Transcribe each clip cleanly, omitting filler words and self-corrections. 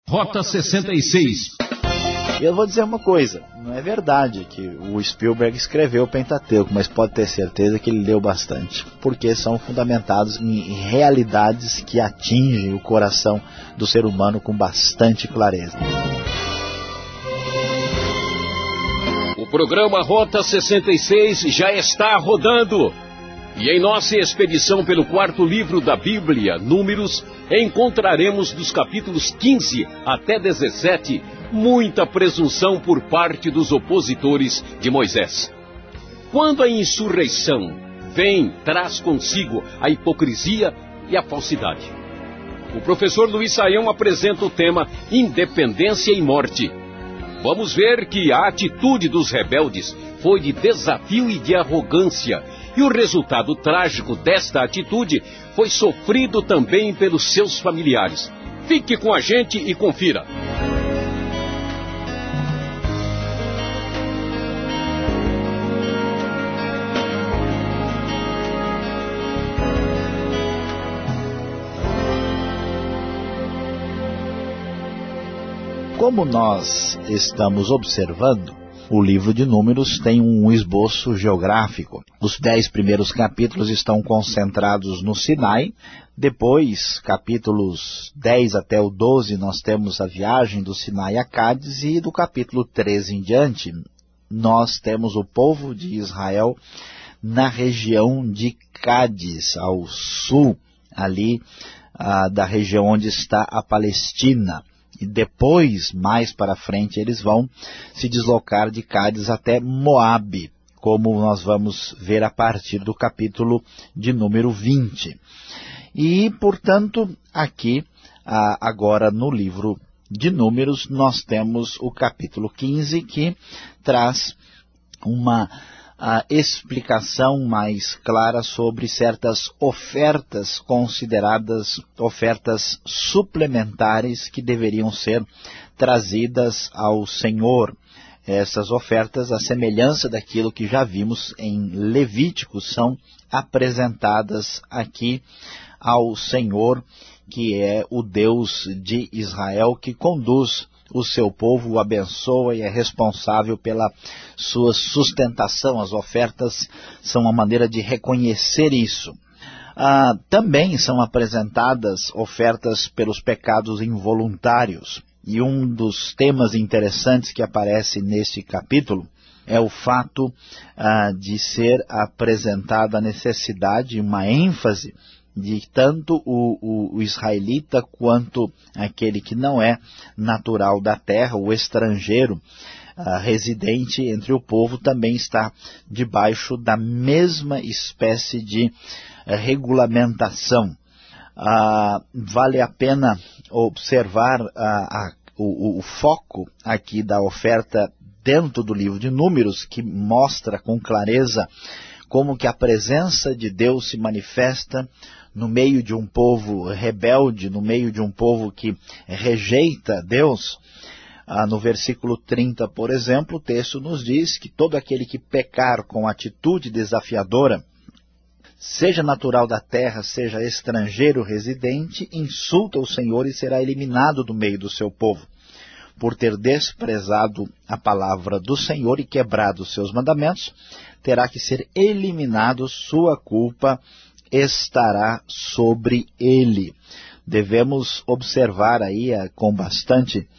Rota 66. Eu vou dizer uma coisa, não é verdade que o Spielberg escreveu o Pentateuco, mas pode ter certeza que ele leu bastante, porque são fundamentados em realidades que atingem o coração do ser humano com bastante clareza. O programa Rota 66 já está rodando. E em nossa expedição pelo quarto livro da Bíblia, Números, encontraremos dos capítulos 15 até 17 muita presunção por parte dos opositores de Moisés. Quando a insurreição vem, traz consigo a hipocrisia e a falsidade. O professor Luiz Saião apresenta o tema Independência e Morte. Vamos ver que a atitude dos rebeldes foi de desafio e de arrogância, e o resultado trágico desta atitude foi sofrido também pelos seus familiares. Fique com a gente e confira. Como nós estamos observando, o livro de Números tem um esboço geográfico. Os 10 primeiros capítulos estão concentrados no Sinai. Depois, capítulos 10 até o 12, nós temos a viagem do Sinai a Cádiz. E do capítulo 13 em diante, nós temos o povo de Israel na região de Cádiz, ao sul, ali da região onde está a Palestina. E depois, mais para frente, eles vão se deslocar de Cádiz até Moabe, como nós vamos ver a partir do capítulo de número 20. E, portanto, aqui, agora no livro de Números, nós temos o capítulo 15, que traz uma explicação mais clara sobre certas ofertas consideradas ofertas suplementares que deveriam ser trazidas ao Senhor. Essas ofertas, à semelhança daquilo que já vimos em Levítico, são apresentadas aqui ao Senhor, que é o Deus de Israel, que conduz o seu povo, o abençoa e é responsável pela sua sustentação. As ofertas são uma maneira de reconhecer isso. Também são apresentadas ofertas pelos pecados involuntários. E um dos temas interessantes que aparece nesse capítulo é o fato de ser apresentada a necessidade, uma ênfase, de tanto o israelita quanto aquele que não é natural da terra, o estrangeiro residente entre o povo, também está debaixo da mesma espécie de regulamentação. Vale a pena observar o foco aqui da oferta dentro do livro de Números, que mostra com clareza como que a presença de Deus se manifesta no meio de um povo rebelde, no meio de um povo que rejeita Deus. No versículo 30, por exemplo, o texto nos diz que todo aquele que pecar com atitude desafiadora, seja natural da terra, seja estrangeiro residente, insulta o Senhor e será eliminado do meio do seu povo. Por ter desprezado a palavra do Senhor e quebrado os seus mandamentos, terá que ser eliminado, sua culpa estará sobre ele. Devemos observar aí com bastante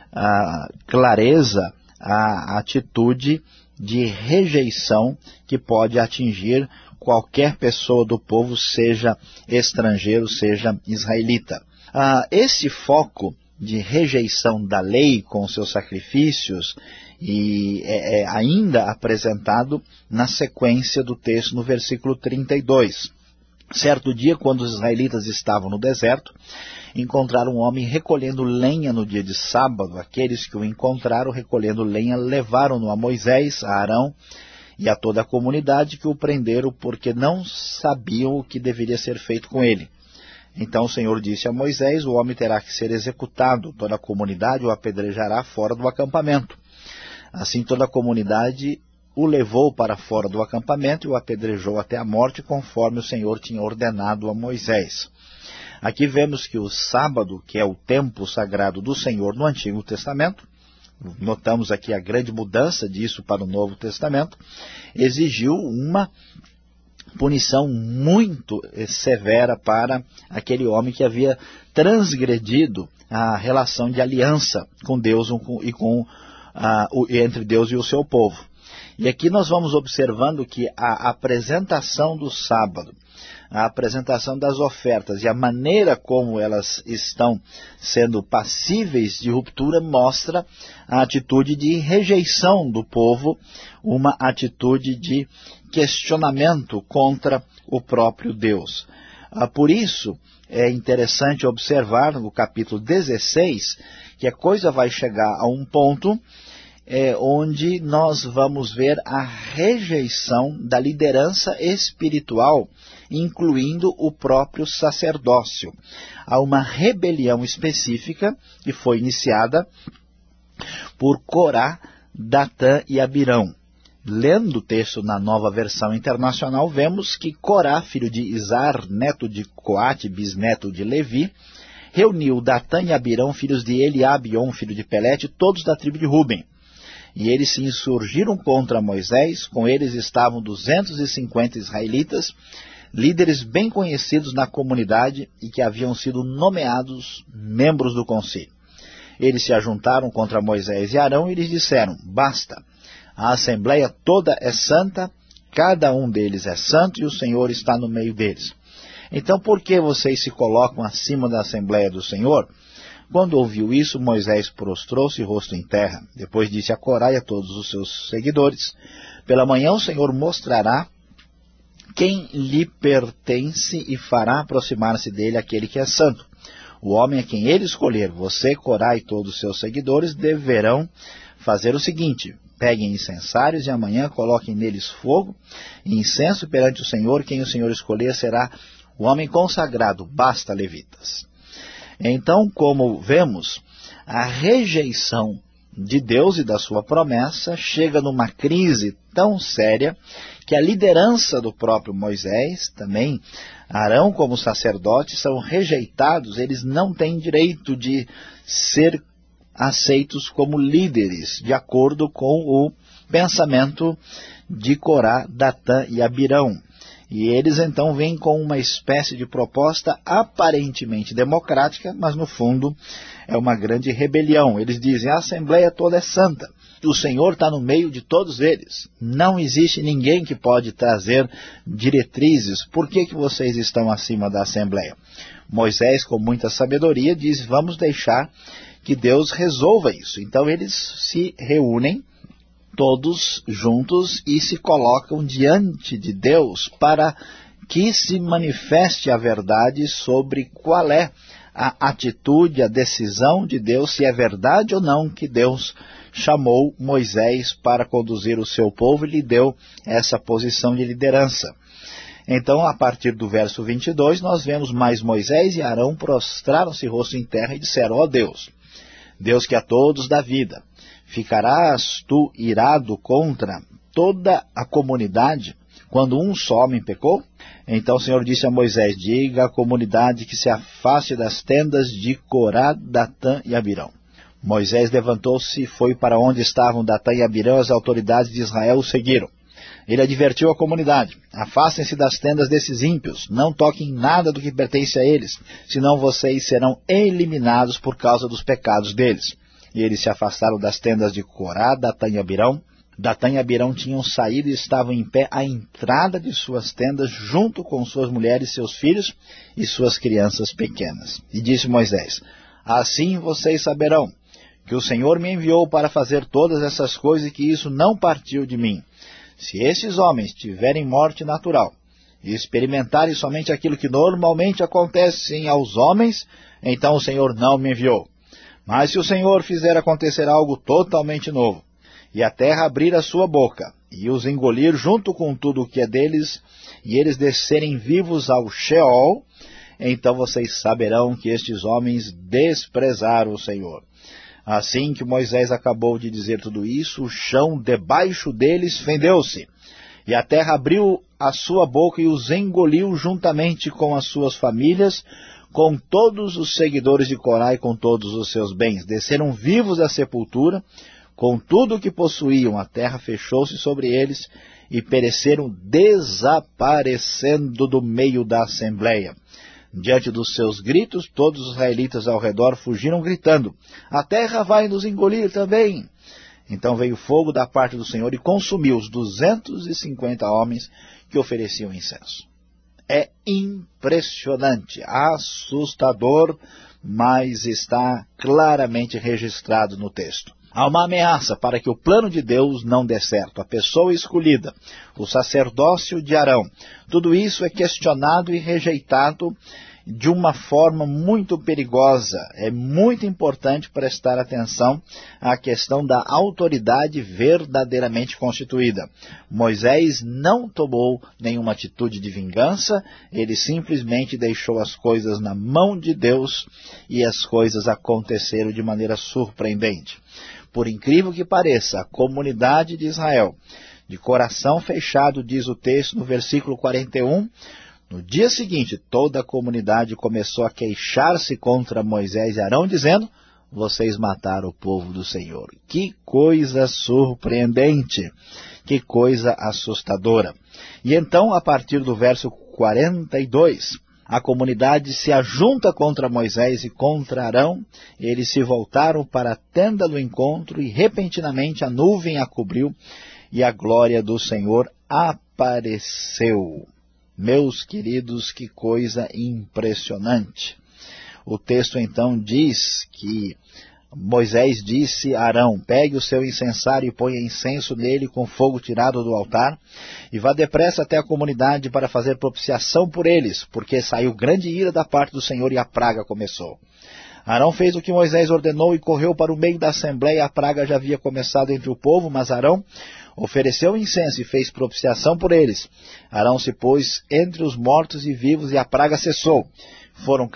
clareza a atitude de rejeição que pode atingir qualquer pessoa do povo, seja estrangeiro, seja israelita. Esse foco de rejeição da lei com seus sacrifícios e é ainda apresentado na sequência do texto no versículo 32. Certo dia, quando os israelitas estavam no deserto, encontraram um homem recolhendo lenha no dia de sábado. Aqueles que o encontraram recolhendo lenha levaram-no a Moisés, a Arão e a toda a comunidade, que o prenderam porque não sabiam o que deveria ser feito com ele. Então o Senhor disse a Moisés: o homem terá que ser executado, toda a comunidade o apedrejará fora do acampamento. Assim toda a comunidade o levou para fora do acampamento e o apedrejou até a morte, conforme o Senhor tinha ordenado a Moisés. Aqui vemos que o sábado, que é o tempo sagrado do Senhor no Antigo Testamento, notamos aqui a grande mudança disso para o Novo Testamento, exigiu uma punição muito severa para aquele homem que havia transgredido a relação de aliança com Deus e entre Deus e o seu povo. E aqui nós vamos observando que a apresentação do sábado, a apresentação das ofertas e a maneira como elas estão sendo passíveis de ruptura mostra a atitude de rejeição do povo, uma atitude de questionamento contra o próprio Deus. Por isso é interessante observar no capítulo 16 que a coisa vai chegar a um ponto onde nós vamos ver a rejeição da liderança espiritual, incluindo o próprio sacerdócio. Há uma rebelião específica que foi iniciada por Corá, Datã e Abirão. Lendo o texto na Nova Versão Internacional, vemos que Corá, filho de Izar, neto de Coate, bisneto de Levi, reuniu Datã e Abirão, filhos de Eliabe, filho de Pelete, todos da tribo de Ruben. E eles se insurgiram contra Moisés, com eles estavam 250 israelitas, líderes bem conhecidos na comunidade e que haviam sido nomeados membros do conselho. Eles se ajuntaram contra Moisés e Arão e lhes disseram: basta, a assembleia toda é santa, cada um deles é santo e o Senhor está no meio deles. Então por que vocês se colocam acima da assembleia do Senhor? Quando ouviu isso, Moisés prostrou-se rosto em terra. Depois disse a Corá e a todos os seus seguidores: pela manhã o Senhor mostrará quem lhe pertence e fará aproximar-se dele aquele que é santo. O homem a quem ele escolher, você, Corá e todos os seus seguidores, deverão fazer o seguinte: peguem incensários e amanhã coloquem neles fogo e incenso perante o Senhor. Quem o Senhor escolher será o homem consagrado. Basta, levitas. Então, como vemos, a rejeição de Deus e da sua promessa chega numa crise tão séria que a liderança do próprio Moisés, também Arão como sacerdote, são rejeitados. Eles não têm direito de ser aceitos como líderes, de acordo com o pensamento de Corá, Datã e Abirão. E eles então vêm com uma espécie de proposta aparentemente democrática, mas no fundo é uma grande rebelião. Eles dizem: a assembleia toda é santa, o Senhor está no meio de todos eles. Não existe ninguém que pode trazer diretrizes. Por que vocês estão acima da assembleia? Moisés, com muita sabedoria, diz: vamos deixar que Deus resolva isso. Então eles se reúnem todos juntos e se colocam diante de Deus para que se manifeste a verdade sobre qual é a atitude, a decisão de Deus, se é verdade ou não que Deus chamou Moisés para conduzir o seu povo e lhe deu essa posição de liderança. Então, a partir do verso 22, nós vemos: mais Moisés e Arão prostraram-se rosto em terra e disseram: ó Deus, Deus que a todos dá vida, ficarás tu irado contra toda a comunidade quando um só homem pecou? Então o Senhor disse a Moisés: diga à comunidade que se afaste das tendas de Corá, Datã e Abirão. Moisés levantou-se e foi para onde estavam Datã e Abirão. As autoridades de Israel o seguiram. Ele advertiu a comunidade: afastem-se das tendas desses ímpios, não toquem nada do que pertence a eles, senão vocês serão eliminados por causa dos pecados deles. E eles se afastaram das tendas de Corá, Datã e Abirão. Datã e Abirão tinham saído e estavam em pé à entrada de suas tendas, junto com suas mulheres, seus filhos e suas crianças pequenas. E disse Moisés: assim vocês saberão que o Senhor me enviou para fazer todas essas coisas e que isso não partiu de mim. Se esses homens tiverem morte natural e experimentarem somente aquilo que normalmente acontece aos homens, então o Senhor não me enviou. Mas se o Senhor fizer acontecer algo totalmente novo, e a terra abrir a sua boca, e os engolir junto com tudo o que é deles, e eles descerem vivos ao Sheol, então vocês saberão que estes homens desprezaram o Senhor. Assim que Moisés acabou de dizer tudo isso, o chão debaixo deles fendeu-se, e a terra abriu a sua boca e os engoliu juntamente com as suas famílias, com todos os seguidores de Corá e com todos os seus bens. Desceram vivos da sepultura, com tudo o que possuíam. A terra fechou-se sobre eles e pereceram, desaparecendo do meio da assembleia. Diante dos seus gritos, todos os israelitas ao redor fugiram gritando: a terra vai nos engolir também. Então veio fogo da parte do Senhor e consumiu os 250 homens que ofereciam incenso. É impressionante, assustador, mas está claramente registrado no texto. Há uma ameaça para que o plano de Deus não dê certo. A pessoa escolhida, o sacerdócio de Arão, tudo isso é questionado e rejeitado de uma forma muito perigosa. É muito importante prestar atenção à questão da autoridade verdadeiramente constituída. Moisés não tomou nenhuma atitude de vingança, ele simplesmente deixou as coisas na mão de Deus e as coisas aconteceram de maneira surpreendente. Por incrível que pareça, a comunidade de Israel, de coração fechado, diz o texto no versículo 41, no dia seguinte, toda a comunidade começou a queixar-se contra Moisés e Arão, dizendo: vocês mataram o povo do Senhor. Que coisa surpreendente, que coisa assustadora. E então, a partir do verso 42, a comunidade se ajunta contra Moisés e contra Arão. Eles se voltaram para a tenda do encontro e repentinamente a nuvem a cobriu e a glória do Senhor apareceu. Meus queridos, que coisa impressionante. O texto então diz que Moisés disse a Arão: pegue o seu incensário e ponha incenso nele com fogo tirado do altar, e vá depressa até a comunidade para fazer propiciação por eles, porque saiu grande ira da parte do Senhor e a praga começou. Arão fez o que Moisés ordenou e correu para o meio da assembleia. A praga já havia começado entre o povo, mas Arão ofereceu incenso e fez propiciação por eles. Arão se pôs entre os mortos e vivos e a praga cessou. Foram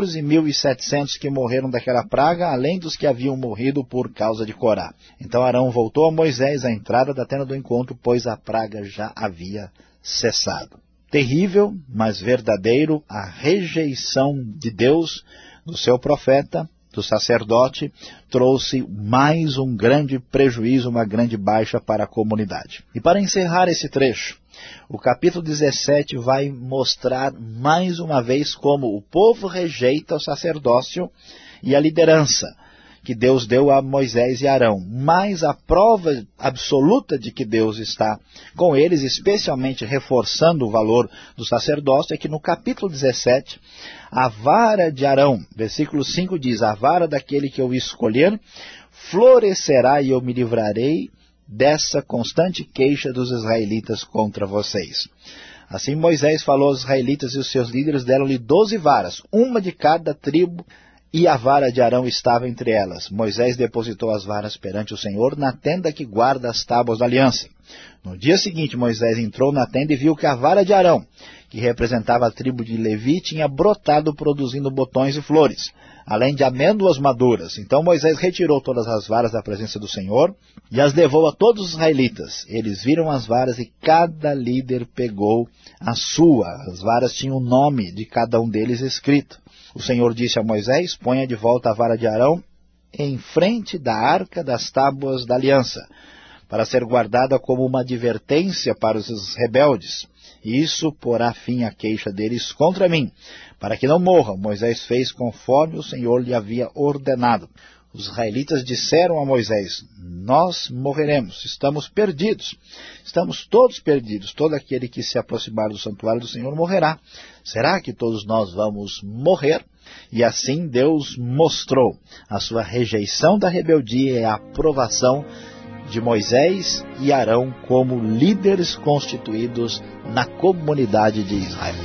14.700 que morreram daquela praga, além dos que haviam morrido por causa de Corá. Então Arão voltou a Moisés à entrada da tenda do encontro, pois a praga já havia cessado. Terrível, mas verdadeiro, a rejeição de Deus, do seu profeta, do sacerdote, trouxe mais um grande prejuízo, uma grande baixa para a comunidade. E para encerrar esse trecho, o capítulo 17 vai mostrar mais uma vez como o povo rejeita o sacerdócio e a liderança que Deus deu a Moisés e Arão. Mas a prova absoluta de que Deus está com eles, especialmente reforçando o valor do sacerdócio, é que no capítulo 17, a vara de Arão, versículo 5 diz: a vara daquele que eu escolher florescerá e eu me livrarei dessa constante queixa dos israelitas contra vocês. Assim Moisés falou aos israelitas e os seus líderes deram-lhe 12 varas, uma de cada tribo, e a vara de Arão estava entre elas. Moisés depositou as varas perante o Senhor na tenda que guarda as tábuas da aliança. No dia seguinte, Moisés entrou na tenda e viu que a vara de Arão, que representava a tribo de Levi, tinha brotado produzindo botões e flores, além de amêndoas maduras. Então Moisés retirou todas as varas da presença do Senhor e as levou a todos os israelitas. Eles viram as varas e cada líder pegou a sua. As varas tinham o nome de cada um deles escrito. O Senhor disse a Moisés: ponha de volta a vara de Arão em frente da arca das tábuas da aliança, para ser guardada como uma advertência para os rebeldes. E isso porá fim à queixa deles contra mim, para que não morram. Moisés fez conforme o Senhor lhe havia ordenado. Os israelitas disseram a Moisés: nós morreremos, estamos perdidos, estamos todos perdidos, todo aquele que se aproximar do santuário do Senhor morrerá. Será que todos nós vamos morrer? E assim Deus mostrou a sua rejeição da rebeldia e a aprovação de Moisés e Arão como líderes constituídos na comunidade de Israel.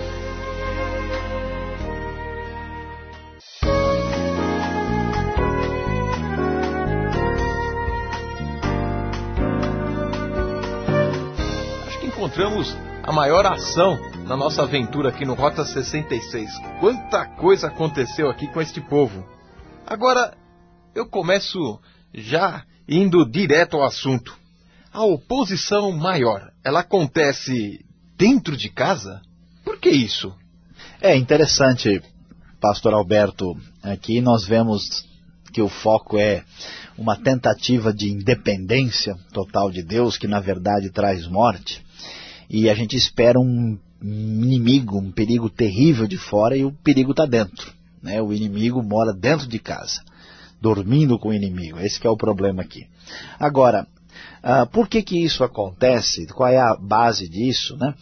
Encontramos a maior ação na nossa aventura aqui no Rota 66. Quanta coisa aconteceu aqui com este povo. Agora, eu começo já indo direto ao assunto. A oposição maior, ela acontece dentro de casa? Por que isso? É interessante pastor Alberto, aqui nós vemos que o foco é uma tentativa de independência total de Deus, que na verdade traz morte, e a gente espera um inimigo, um perigo terrível de fora, e o perigo está dentro, né? O inimigo mora dentro de casa, dormindo com o inimigo. Esse que é o problema aqui. Agora, por que isso acontece? Qual é a base disso, né?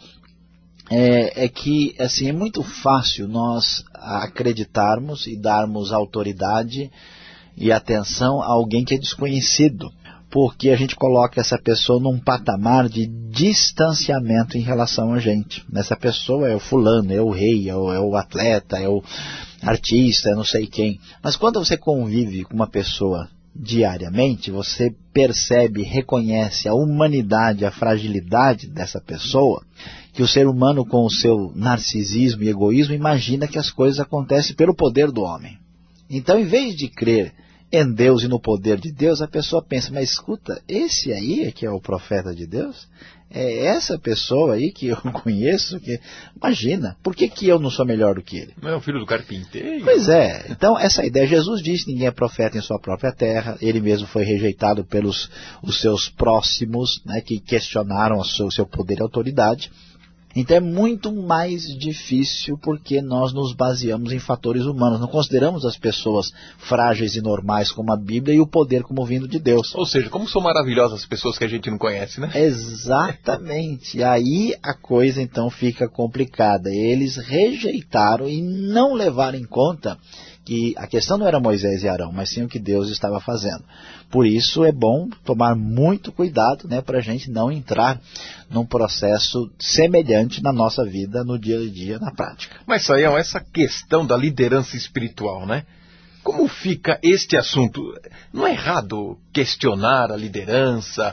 É que assim, é muito fácil nós acreditarmos e darmos autoridade e atenção a alguém que é desconhecido, porque a gente coloca essa pessoa num patamar de distanciamento em relação a gente. Essa pessoa é o fulano, é o rei, é o atleta, é o artista, é não sei quem. Mas quando você convive com uma pessoa diariamente, você percebe, reconhece a humanidade, a fragilidade dessa pessoa, que o ser humano com o seu narcisismo e egoísmo imagina que as coisas acontecem pelo poder do homem. Então, em vez de crer em Deus e no poder de Deus, a pessoa pensa, mas escuta, esse aí é que é o profeta de Deus? É essa pessoa aí que eu conheço? Imagina, por que eu não sou melhor do que ele? Não é o filho do carpinteiro? Pois é, então essa ideia, Jesus disse, ninguém é profeta em sua própria terra, ele mesmo foi rejeitado pelos os seus próximos, né, que questionaram o seu poder e autoridade. Então é muito mais difícil porque nós nos baseamos em fatores humanos, não consideramos as pessoas frágeis e normais como a Bíblia e o poder como vindo de Deus. Ou seja, como são maravilhosas as pessoas que a gente não conhece, né? Exatamente, aí a coisa então fica complicada. Eles rejeitaram e não levaram em conta que a questão não era Moisés e Arão, mas sim o que Deus estava fazendo. Por isso é bom tomar muito cuidado, né, para a gente não entrar num processo semelhante na nossa vida, no dia a dia, na prática. Mas, Saião, essa questão da liderança espiritual, né? Como fica este assunto? Não é errado questionar a liderança,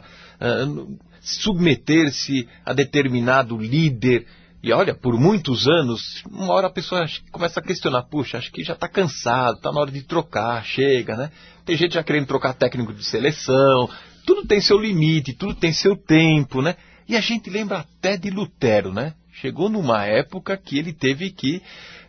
submeter-se a determinado líder? E olha, por muitos anos, uma hora a pessoa começa a questionar, puxa, acho que já está cansado, está na hora de trocar, chega, né? Tem gente já querendo trocar técnico de seleção, tudo tem seu limite, tudo tem seu tempo, né? E a gente lembra até de Lutero, né? Chegou numa época que ele teve que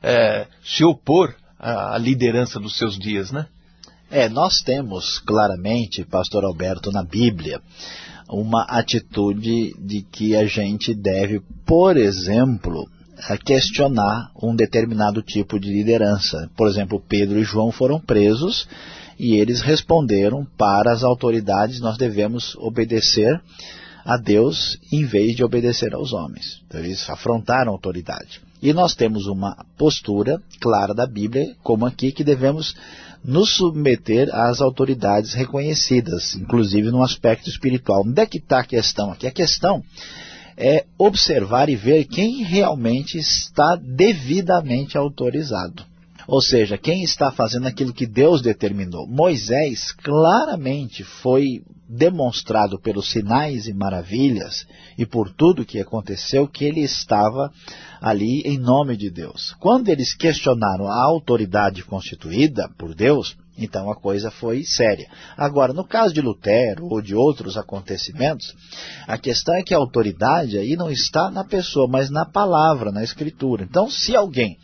se opor à liderança dos seus dias, né? Nós temos claramente, pastor Alberto, na Bíblia, uma atitude de que a gente deve, por exemplo, questionar um determinado tipo de liderança. Por exemplo, Pedro e João foram presos e eles responderam para as autoridades, nós devemos obedecer a Deus em vez de obedecer aos homens. Então, eles afrontaram a autoridade. E nós temos uma postura clara da Bíblia, como aqui, que devemos nos submeter às autoridades reconhecidas, inclusive no aspecto espiritual. Onde é que está a questão aqui? A questão é observar e ver quem realmente está devidamente autorizado. Ou seja, quem está fazendo aquilo que Deus determinou. Moisés claramente foi demonstrado pelos sinais e maravilhas e por tudo que aconteceu que ele estava ali em nome de Deus. Quando eles questionaram a autoridade constituída por Deus, então a coisa foi séria. Agora, no caso de Lutero ou de outros acontecimentos, a questão é que a autoridade aí não está na pessoa, mas na palavra, na Escritura. Então, se alguém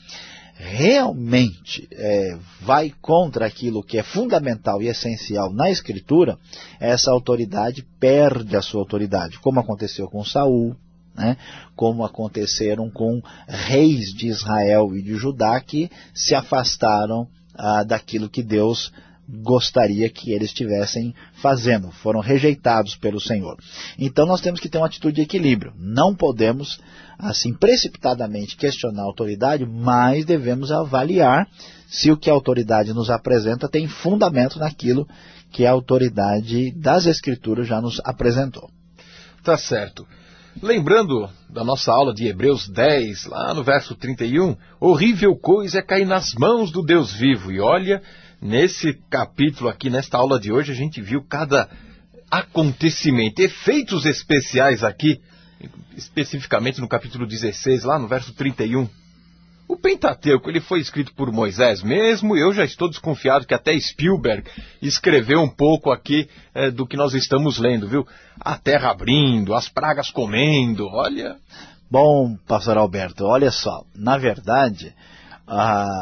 realmente vai contra aquilo que é fundamental e essencial na Escritura, essa autoridade perde a sua autoridade, como aconteceu com Saul, né? Como aconteceram com reis de Israel e de Judá que se afastaram daquilo que Deus gostaria que eles estivessem fazendo, foram rejeitados pelo Senhor. Então nós temos que ter uma atitude de equilíbrio, não podemos assim precipitadamente questionar a autoridade, mas devemos avaliar se o que a autoridade nos apresenta tem fundamento naquilo que a autoridade das Escrituras já nos apresentou. Tá certo. Lembrando da nossa aula de Hebreus 10, lá no verso 31, horrível coisa é cair nas mãos do Deus vivo. E olha, nesse capítulo aqui, nesta aula de hoje, a gente viu cada acontecimento, efeitos especiais aqui, especificamente no capítulo 16, lá no verso 31. O Pentateuco, ele foi escrito por Moisés mesmo, eu já estou desconfiado que até Spielberg escreveu um pouco aqui do que nós estamos lendo, viu? A terra abrindo, as pragas comendo, olha... Bom, pastor Alberto, olha só, na verdade,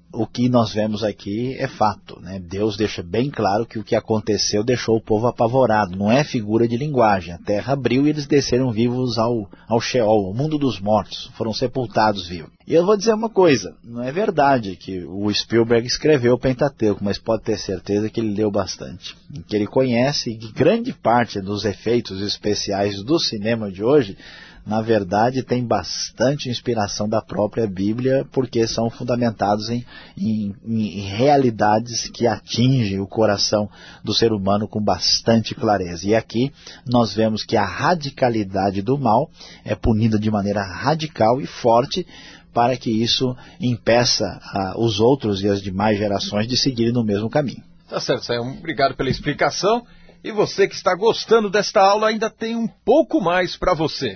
o que nós vemos aqui é fato, né? Deus deixa bem claro que o que aconteceu deixou o povo apavorado, não é figura de linguagem. A terra abriu e eles desceram vivos ao Sheol, ao mundo dos mortos, foram sepultados vivos. E eu vou dizer uma coisa, não é verdade que o Spielberg escreveu o Pentateuco, mas pode ter certeza que ele leu bastante, que ele conhece grande parte dos efeitos especiais do cinema de hoje. Na verdade, tem bastante inspiração da própria Bíblia, porque são fundamentados em realidades que atingem o coração do ser humano com bastante clareza. E aqui nós vemos que a radicalidade do mal é punida de maneira radical e forte, para que isso impeça os outros e as demais gerações de seguirem no mesmo caminho. Tá certo, Sayão. Obrigado pela explicação. E você que está gostando desta aula, ainda tem um pouco mais para você.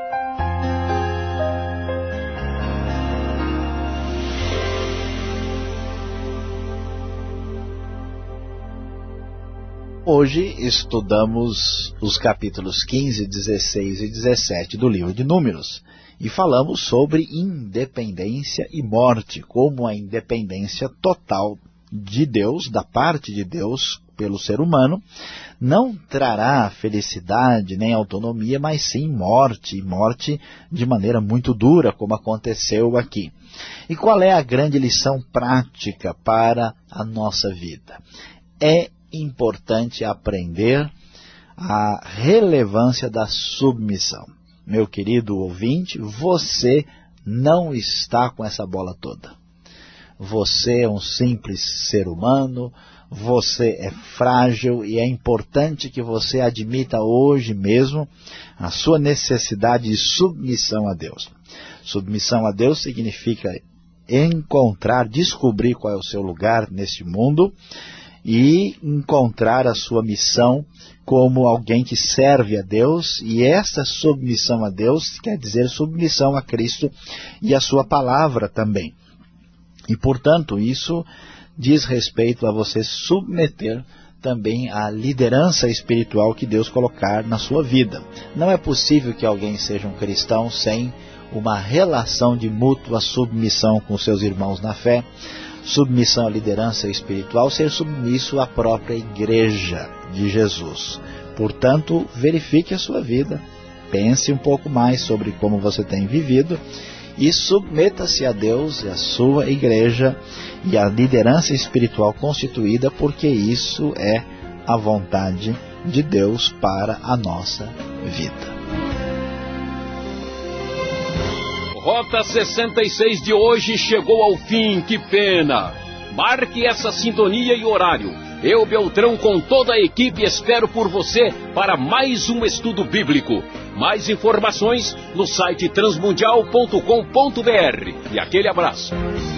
Hoje estudamos os capítulos 15, 16 e 17 do livro de Números e falamos sobre independência e morte, como a independência total de Deus, da parte de Deus pelo ser humano, não trará felicidade nem autonomia, mas sim morte, e morte de maneira muito dura, como aconteceu aqui. E qual é a grande lição prática para a nossa vida? É importante aprender a relevância da submissão. Meu querido ouvinte, você não está com essa bola toda. Você é um simples ser humano, você é frágil e é importante que você admita hoje mesmo a sua necessidade de submissão a Deus. Submissão a Deus significa descobrir qual é o seu lugar neste mundo e encontrar a sua missão como alguém que serve a Deus, e essa submissão a Deus quer dizer submissão a Cristo e a sua palavra também. E, portanto, isso diz respeito a você submeter também à liderança espiritual que Deus colocar na sua vida. Não é possível que alguém seja um cristão sem uma relação de mútua submissão com seus irmãos na fé, submissão à liderança espiritual, ser submisso à própria igreja de Jesus. Portanto, verifique a sua vida, pense um pouco mais sobre como você tem vivido e submeta-se a Deus e a sua igreja e a liderança espiritual constituída, porque isso é a vontade de Deus para a nossa vida. Rota 66 de hoje chegou ao fim, que pena. Marque essa sintonia e horário. Eu, Beltrão, com toda a equipe, espero por você para mais um estudo bíblico. Mais informações no site transmundial.com.br. E aquele abraço.